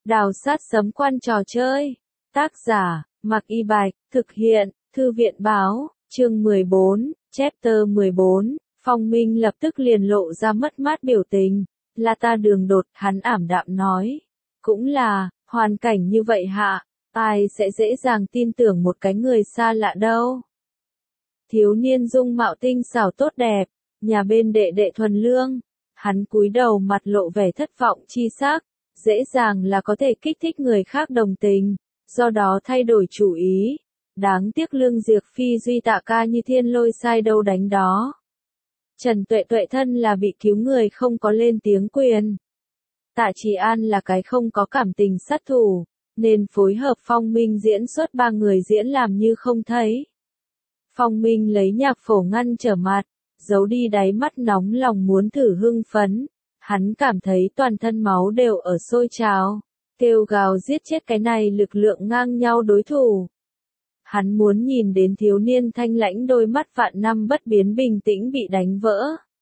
Đào sát sấm quan trò chơi. Tác giả, Mạc Y Bạch, thực hiện, Thư viện báo, chương 14, chapter 14, Phong Minh lập tức liền lộ ra mất mát biểu tình, là ta đường đột, hắn ảm đạm nói. Cũng là, hoàn cảnh như vậy hạ, ai sẽ dễ dàng tin tưởng một cái người xa lạ đâu. Thiếu niên dung mạo tinh xảo tốt đẹp, nhà bên đệ đệ thuần lương, hắn cúi đầu mặt lộ vẻ thất vọng chi sắc, dễ dàng là có thể kích thích người khác đồng tình, do đó thay đổi chủ ý. Đáng tiếc Lương Diệp Phi duy tạ ca như thiên lôi sai đâu đánh đó. Trần Tuệ Tuệ thân là bị cứu người không có lên tiếng quyền. Tạ Trì An là cái không có cảm tình sát thủ, nên phối hợp Phong Minh diễn xuất ba người diễn làm như không thấy. Phong Minh lấy nhạc phổ ngăn trở mặt, giấu đi đáy mắt nóng lòng muốn thử hưng phấn. Hắn cảm thấy toàn thân máu đều ở sôi trào, kêu gào giết chết cái này lực lượng ngang nhau đối thủ. Hắn muốn nhìn đến thiếu niên thanh lãnh đôi mắt vạn năm bất biến bình tĩnh bị đánh vỡ.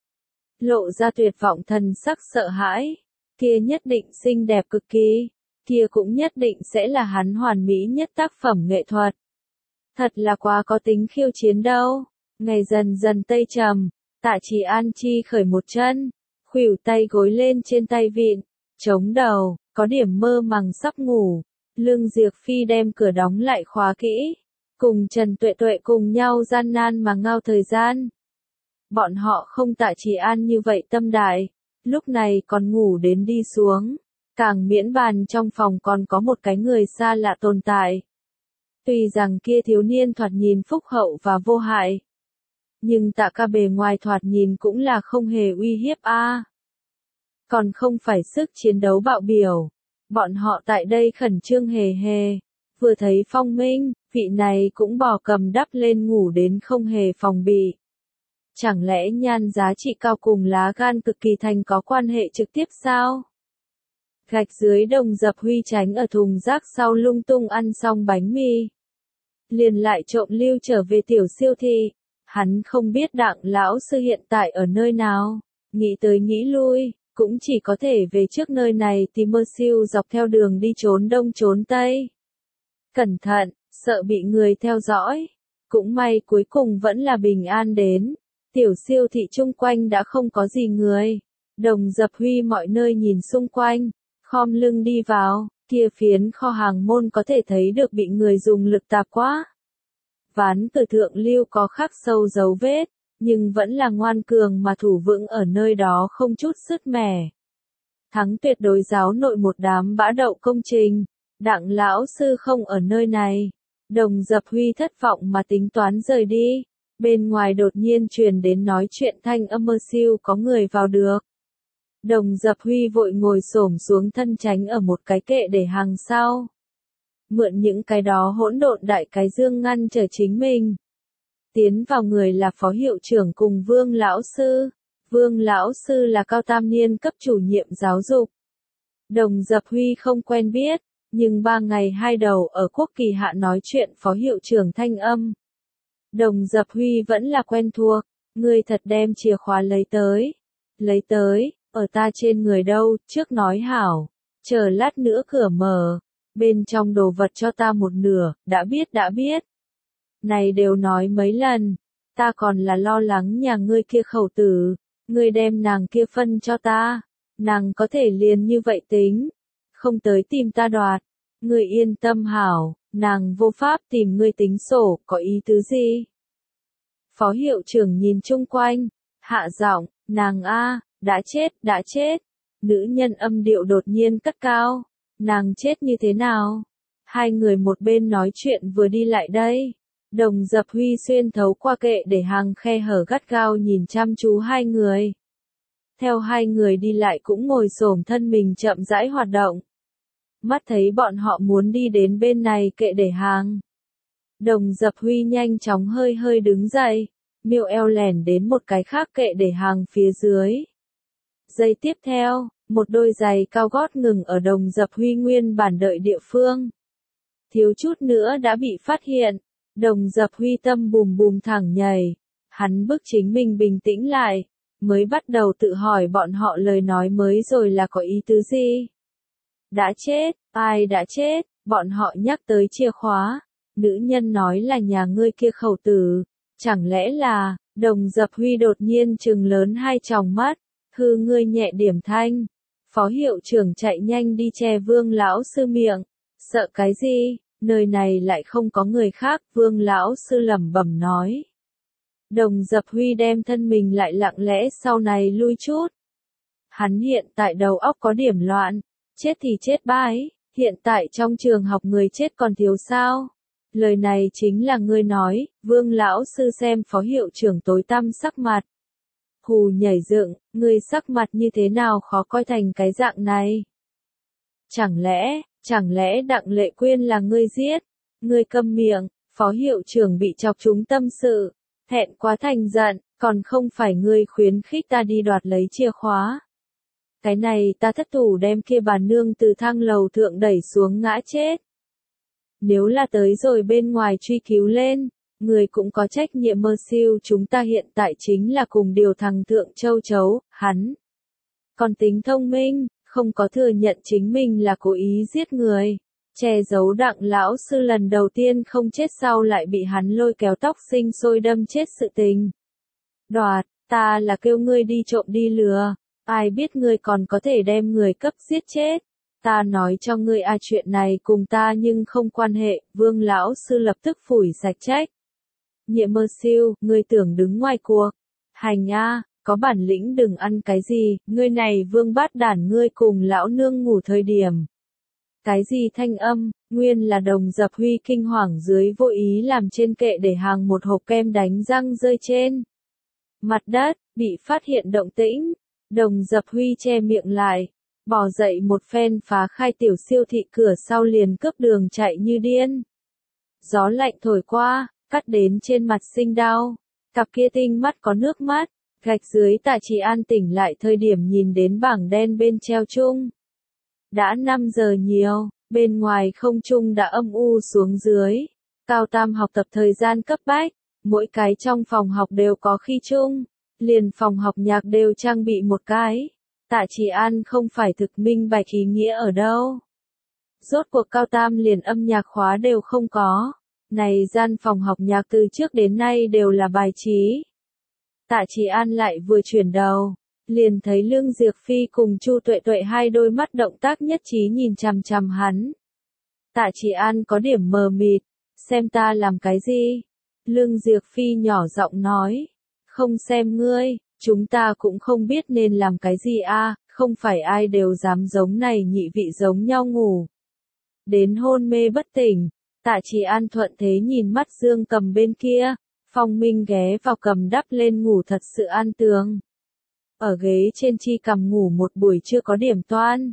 Lộ ra tuyệt vọng thần sắc sợ hãi, kia nhất định xinh đẹp cực kỳ, kia cũng nhất định sẽ là hắn hoàn mỹ nhất tác phẩm nghệ thuật. Thật là quá có tính khiêu chiến đâu. Ngày dần dần tây trầm, Tạ Trì An chi khởi một chân, khuỷu tay gối lên trên tay vịn, chống đầu, có điểm mơ màng sắp ngủ. Lương Diệp Phi đem cửa đóng lại khóa kỹ, cùng Trần Tuệ Tuệ cùng nhau gian nan mà ngao thời gian. Bọn họ không Tạ Trì An như vậy tâm đại, lúc này còn ngủ đến đi xuống, càng miễn bàn trong phòng còn có một cái người xa lạ tồn tại. Tuy rằng kia thiếu niên thoạt nhìn phúc hậu và vô hại, nhưng Tạ ca bề ngoài thoạt nhìn cũng là không hề uy hiếp a. Còn không phải sức chiến đấu bạo biểu. Bọn họ tại đây khẩn trương hề hề, vừa thấy Phong Minh, vị này cũng bò cầm đắp lên ngủ đến không hề phòng bị. Chẳng lẽ nhan giá trị cao cùng lá gan cực kỳ thành có quan hệ trực tiếp sao? Gạch dưới Đồng Dập Huy tránh ở thùng rác sau lung tung ăn xong bánh mì, liền lại trộm lưu trở về tiểu siêu thị. Hắn không biết Đặng lão sư hiện tại ở nơi nào, nghĩ tới nghĩ lui, cũng chỉ có thể về trước nơi này tìm mơ siêu dọc theo đường đi trốn đông trốn tây. Cẩn thận, sợ bị người theo dõi. Cũng may cuối cùng vẫn là bình an đến. Tiểu siêu thị chung quanh đã không có gì người. Đồng Dập Huy mọi nơi nhìn xung quanh, khom lưng đi vào, kia phiến kho hàng môn có thể thấy được bị người dùng lực tạp quá. Ván cửa thượng lưu có khắc sâu dấu vết, nhưng vẫn là ngoan cường mà thủ vững ở nơi đó không chút sứt mẻ. Thắng tuyệt đối giáo nội một đám bã đậu công trình, Đặng lão sư không ở nơi này. Đồng Dập Huy thất vọng mà tính toán rời đi, bên ngoài đột nhiên truyền đến nói chuyện thanh âm mơ siêu có người vào được. Đồng Dập Huy vội ngồi xổm xuống thân tránh ở một cái kệ để hàng sau. Mượn những cái đó hỗn độn đại cái dương ngăn trở chính mình. Tiến vào người là phó hiệu trưởng cùng Vương lão sư. Vương lão sư là cao tam niên cấp chủ nhiệm giáo dục. Đồng Dập Huy không quen biết, nhưng 3 ngày 2 đầu ở quốc kỳ hạ nói chuyện phó hiệu trưởng thanh âm. Đồng Dập Huy vẫn là quen thuộc, ngươi thật đem chìa khóa lấy tới. Lấy tới, ở ta trên người đâu, trước nói hảo, chờ lát nữa cửa mở. Bên trong đồ vật cho ta một nửa, đã biết. Này đều nói mấy lần, ta còn là lo lắng nhà ngươi kia khẩu tử, ngươi đem nàng kia phân cho ta, nàng có thể liền như vậy tính, không tới tìm ta đoạt, ngươi yên tâm hảo, nàng vô pháp tìm ngươi tính sổ, có ý tứ gì? Phó hiệu trưởng nhìn chung quanh, hạ giọng, nàng a, đã chết, nữ nhân âm điệu đột nhiên cất cao. Nàng chết như thế nào? Hai người một bên nói chuyện vừa đi lại đây. Đồng Dập Huy xuyên thấu qua kệ để hàng khe hở gắt gao nhìn chăm chú hai người. Theo hai người đi lại cũng ngồi xổm thân mình chậm rãi hoạt động. Mắt thấy bọn họ muốn đi đến bên này kệ để hàng. Đồng Dập Huy nhanh chóng hơi đứng dậy, miêu eo lẻn đến một cái khác kệ để hàng phía dưới. Giây tiếp theo, một đôi giày cao gót ngừng ở Đồng Dập Huy nguyên bản đợi địa phương. Thiếu chút nữa đã bị phát hiện, Đồng Dập Huy tâm bùm bùm thẳng nhảy. Hắn bức chính mình bình tĩnh lại, mới bắt đầu tự hỏi bọn họ lời nói mới rồi là có ý tứ gì. Đã chết, ai đã chết, bọn họ nhắc tới chìa khóa. Nữ nhân nói là nhà ngươi kia khẩu tử. Chẳng lẽ là, Đồng Dập Huy đột nhiên trừng lớn hai tròng mắt. Hư ngươi nhẹ điểm thanh. Phó hiệu trưởng chạy nhanh đi che Vương lão sư miệng. Sợ cái gì, nơi này lại không có người khác, Vương lão sư lẩm bẩm nói. Đồng Dập Huy đem thân mình lại lặng lẽ sau này lui chút. Hắn hiện tại đầu óc có điểm loạn, chết thì chết bái, hiện tại trong trường học người chết còn thiếu sao? Lời này chính là ngươi nói, Vương lão sư xem phó hiệu trưởng tối tăm sắc mặt. Hù nhảy dựng, ngươi sắc mặt như thế nào khó coi thành cái dạng này? Chẳng lẽ Đặng Lệ Quyên là ngươi giết? Ngươi câm miệng, phó hiệu trưởng bị chọc trúng tâm sự, thẹn quá thành giận, còn không phải ngươi khuyến khích ta đi đoạt lấy chìa khóa. Cái này ta thất thủ đem kia bà nương từ thang lầu thượng đẩy xuống ngã chết. Nếu là tới rồi bên ngoài truy cứu lên, người cũng có trách nhiệm mơ siêu, chúng ta hiện tại chính là cùng điều thằng Thượng Châu Chấu, hắn. Còn tính thông minh, không có thừa nhận chính mình là cố ý giết người. Che giấu Đặng lão sư lần đầu tiên không chết sau lại bị hắn lôi kéo tóc sinh sôi đâm chết sự tình. Đoạt, ta là kêu ngươi đi trộm đi lừa, ai biết ngươi còn có thể đem người cấp giết chết. Ta nói cho ngươi chuyện này cùng ta nhưng không quan hệ, Vương lão sư lập tức phủi sạch trách. Nhiệm mơ siêu, ngươi tưởng đứng ngoài cuộc. Hành có bản lĩnh đừng ăn cái gì, ngươi này Vương bát đản, ngươi cùng lão nương ngủ thời điểm. Cái gì thanh âm, nguyên là Đồng Dập Huy kinh hoàng dưới vô ý làm trên kệ để hàng một hộp kem đánh răng rơi trên mặt đất, bị phát hiện động tĩnh. Đồng Dập Huy che miệng lại, bò dậy một phen phá khai tiểu siêu thị cửa sau liền cướp đường chạy như điên. Gió lạnh thổi qua, cắt đến trên mặt sinh đau, cặp kia tinh mắt có nước mắt, gạch dưới. Tạ Trì An tỉnh lại thời điểm nhìn đến bảng đen bên treo chung. Đã 5 giờ nhiều, bên ngoài không trung đã âm u xuống dưới. Cao tam học tập thời gian cấp bách, mỗi cái trong phòng học đều có khi chung, liền phòng học nhạc đều trang bị một cái. Tạ Trì An không phải thực minh bạch ý nghĩa ở đâu. Rốt cuộc cao tam liền âm nhạc khóa đều không có. Này gian phòng học nhạc từ trước đến nay đều là bài trí. Tạ Trì An lại vừa chuyển đầu, liền thấy Lương Diệc Phi cùng Chu Tuệ Tuệ hai đôi mắt động tác nhất trí nhìn chằm chằm hắn. Tạ Trì An có điểm mờ mịt, xem ta làm cái gì? Lương Diệc Phi nhỏ giọng nói, không xem ngươi, chúng ta cũng không biết nên làm cái gì không phải ai đều dám giống này nhị vị giống nhau ngủ. Đến hôn mê bất tỉnh, Tạ Trì An thuận thế nhìn mắt Dương Cầm bên kia, Phong Minh ghé vào cầm đắp lên ngủ thật sự an tường. Ở ghế trên chi cầm ngủ một buổi chưa có điểm toan.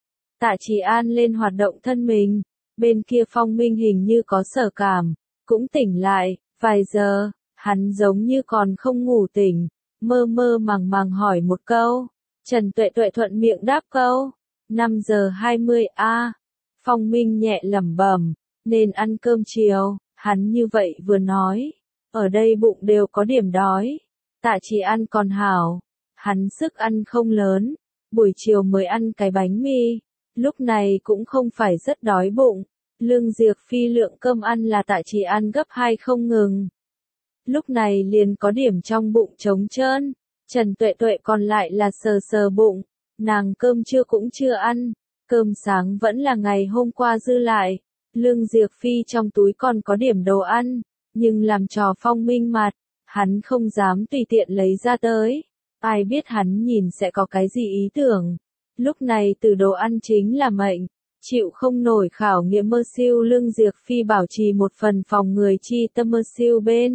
Tạ Trì An lên hoạt động thân mình, bên kia Phong Minh hình như có sở cảm, cũng tỉnh lại, vài giờ, hắn giống như còn không ngủ tỉnh, mơ mơ màng màng hỏi một câu. Trần Tuệ Tuệ thuận miệng đáp câu, 5 giờ 20 Phong Minh nhẹ lẩm bẩm, nên ăn cơm chiều, hắn như vậy vừa nói, ở đây bụng đều có điểm đói. Tạ Trì An còn hảo, hắn sức ăn không lớn, buổi chiều mới ăn cái bánh mì, lúc này cũng không phải rất đói bụng. Lương Diệc Phi lượng cơm ăn là Tạ Trì An gấp 2 không ngừng. Lúc này liền có điểm trong bụng trống trơn. Trần Tuệ Tuệ còn lại là sờ sờ bụng, nàng cơm trưa cũng chưa ăn, cơm sáng vẫn là ngày hôm qua dư lại. Lương Diệc Phi trong túi còn có điểm đồ ăn, nhưng làm trò Phong Minh mặt, hắn không dám tùy tiện lấy ra tới. Ai biết hắn nhìn sẽ có cái gì ý tưởng. Lúc này từ đồ ăn chính là mệnh, chịu không nổi khảo nghiệm mơ siêu. Lương Diệc Phi bảo trì một phần phòng người chi tâm mơ siêu bên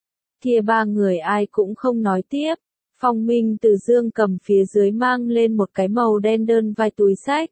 kia ba người ai cũng không nói tiếp. Phong Minh từ Dương Cầm phía dưới mang lên một cái màu đen đơn vai túi xách.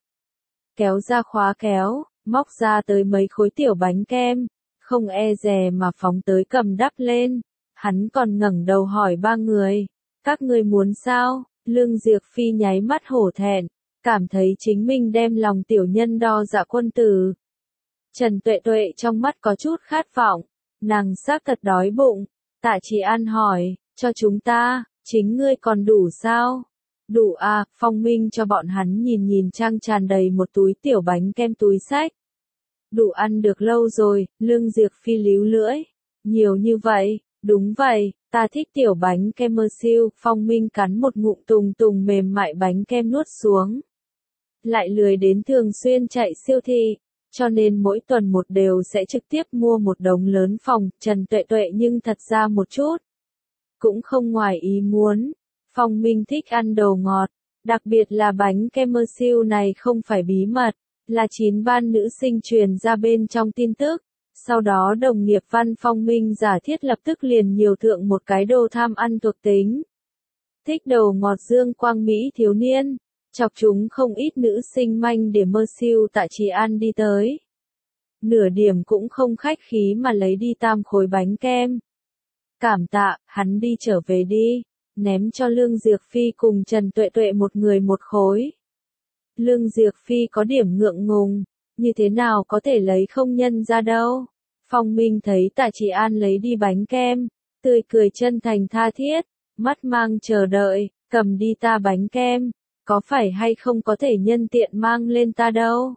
Kéo ra khóa kéo, móc ra tới mấy khối tiểu bánh kem, không e dè mà phóng tới cầm đắp lên. Hắn còn ngẩng đầu hỏi ba người, các ngươi muốn sao? Lương Diệc Phi nháy mắt hổ thẹn, cảm thấy chính mình đem lòng tiểu nhân đo dạ quân tử. Trần Tuệ Tuệ trong mắt có chút khát vọng, nàng xác thật đói bụng. Tạ Trì An hỏi, cho chúng ta, chính ngươi còn đủ sao? Đủ à, Phong Minh cho bọn hắn nhìn nhìn trang tràn đầy một túi tiểu bánh kem túi xách. Đủ ăn được lâu rồi, Lương Diệc Phi líu lưỡi. Nhiều như vậy, đúng vậy, ta thích tiểu bánh kem mơ siêu, Phong Minh cắn một ngụm tùng tùng mềm mại bánh kem nuốt xuống. Lại lười đến thường xuyên chạy siêu thị, cho nên mỗi tuần một đều sẽ trực tiếp mua một đống lớn phòng, Trần Tuệ Tuệ nhưng thật ra một chút. Cũng không ngoài ý muốn, Phong Minh thích ăn đồ ngọt, đặc biệt là bánh kem mơ siêu này không phải bí mật, là 9 ban nữ sinh truyền ra bên trong tin tức. Sau đó đồng nghiệp văn Phong Minh giả thiết lập tức liền nhiều thượng một cái đồ tham ăn thuộc tính. Thích đồ ngọt dương quang Mỹ thiếu niên, chọc chúng không ít nữ sinh manh để mơ siêu tại Trì An đi tới. Nửa điểm cũng không khách khí mà lấy đi tam khối bánh kem. Cảm tạ, hắn đi trở về đi, ném cho Lương Diệc Phi cùng Trần Tuệ Tuệ một người một khối. Lương Diệc Phi có điểm ngượng ngùng, như thế nào có thể lấy không nhân ra đâu. Phong Minh thấy Tạ Trì An lấy đi bánh kem, tươi cười chân thành tha thiết, mắt mang chờ đợi, cầm đi ta bánh kem, có phải hay không có thể nhân tiện mang lên ta đâu.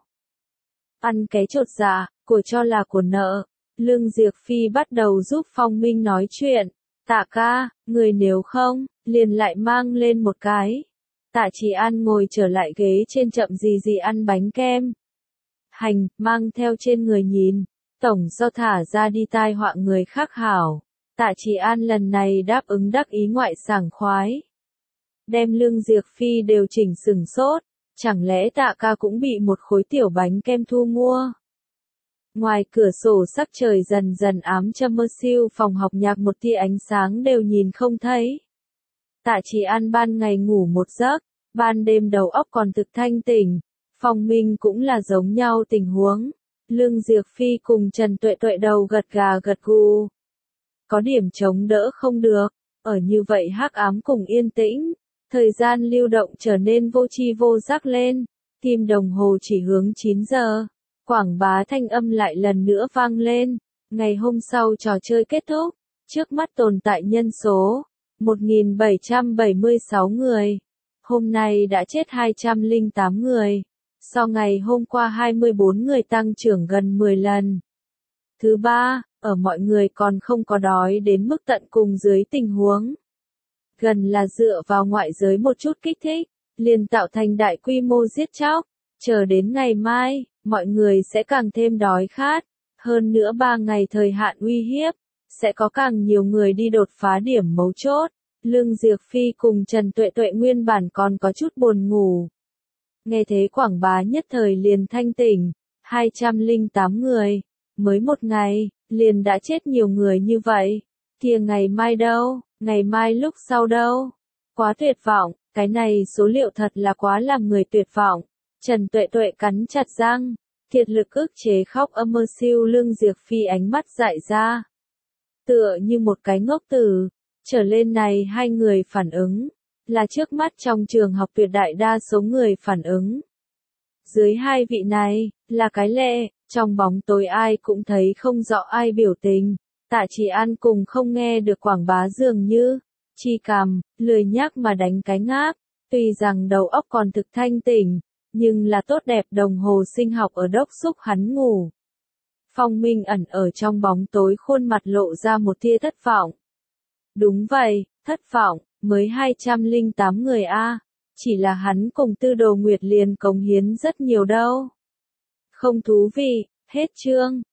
Ăn cái chột dạ, của cho là của nợ. Lương Diệc Phi bắt đầu giúp Phong Minh nói chuyện. Tạ ca, người nếu không, liền lại mang lên một cái. Tạ Trì An ngồi trở lại ghế trên chậm gì gì ăn bánh kem. Hành, mang theo trên người nhìn. Tổng do thả ra đi tai họa người khác hảo. Tạ Trì An lần này đáp ứng đắc ý ngoại sảng khoái. Đem Lương Diệc Phi đều chỉnh sừng sốt. Chẳng lẽ Tạ ca cũng bị một khối tiểu bánh kem thu mua? Ngoài cửa sổ sắc trời dần dần ám châm mơ siêu, phòng học nhạc một tia ánh sáng đều nhìn không thấy. Tạ Trì An ban ngày ngủ một giấc, ban đêm đầu óc còn thực thanh tỉnh. Phong Minh cũng là giống nhau tình huống. Lương Diệc Phi cùng Trần Tuệ Tuệ đầu gật gà gật gù. Có điểm chống đỡ không được, ở như vậy hắc ám cùng yên tĩnh, thời gian lưu động trở nên vô tri vô giác lên, kim đồng hồ chỉ hướng 9 giờ. Quảng bá thanh âm lại lần nữa vang lên, ngày hôm sau trò chơi kết thúc, trước mắt tồn tại nhân số 1776 người. Hôm nay đã chết 208 người, so ngày hôm qua 24 người tăng trưởng gần 10 lần. Thứ ba, ở mọi người còn không có đói đến mức tận cùng dưới tình huống. Gần là dựa vào ngoại giới một chút kích thích, liền tạo thành đại quy mô giết chóc, chờ đến ngày mai, mọi người sẽ càng thêm đói khát, hơn nữa 3 ngày thời hạn uy hiếp, sẽ có càng nhiều người đi đột phá điểm mấu chốt. Lương Diệc Phi cùng Trần Tuệ Tuệ nguyên bản còn có chút buồn ngủ. Nghe thế quảng bá nhất thời liền thanh tỉnh, 208 người, mới một ngày, liền đã chết nhiều người như vậy. Kia ngày mai đâu, ngày mai lúc sau đâu? Quá tuyệt vọng, cái này số liệu thật là quá làm người tuyệt vọng. Trần Tuệ Tuệ cắn chặt răng, kiệt lực ức chế khóc âm mơ siêu. Lương Diệc Phi ánh mắt dại ra. Tựa như một cái ngốc tử, trở lên này hai người phản ứng, là trước mắt trong trường học tuyệt đại đa số người phản ứng. Dưới hai vị này, là cái lệ, trong bóng tối ai cũng thấy không rõ ai biểu tình. Tạ Trì An cùng không nghe được quảng bá dường như, chi cằm, lười nhác mà đánh cái ngáp, tuy rằng đầu óc còn thực thanh tỉnh, nhưng là tốt đẹp đồng hồ sinh học ở đốc xúc hắn ngủ. Phong Minh ẩn ở trong bóng tối khuôn mặt lộ ra một tia thất vọng. Đúng vậy, thất vọng, mới 208 người a, chỉ là hắn cùng Tư Đồ Nguyệt liền cống hiến rất nhiều đâu. Không thú vị, hết chương.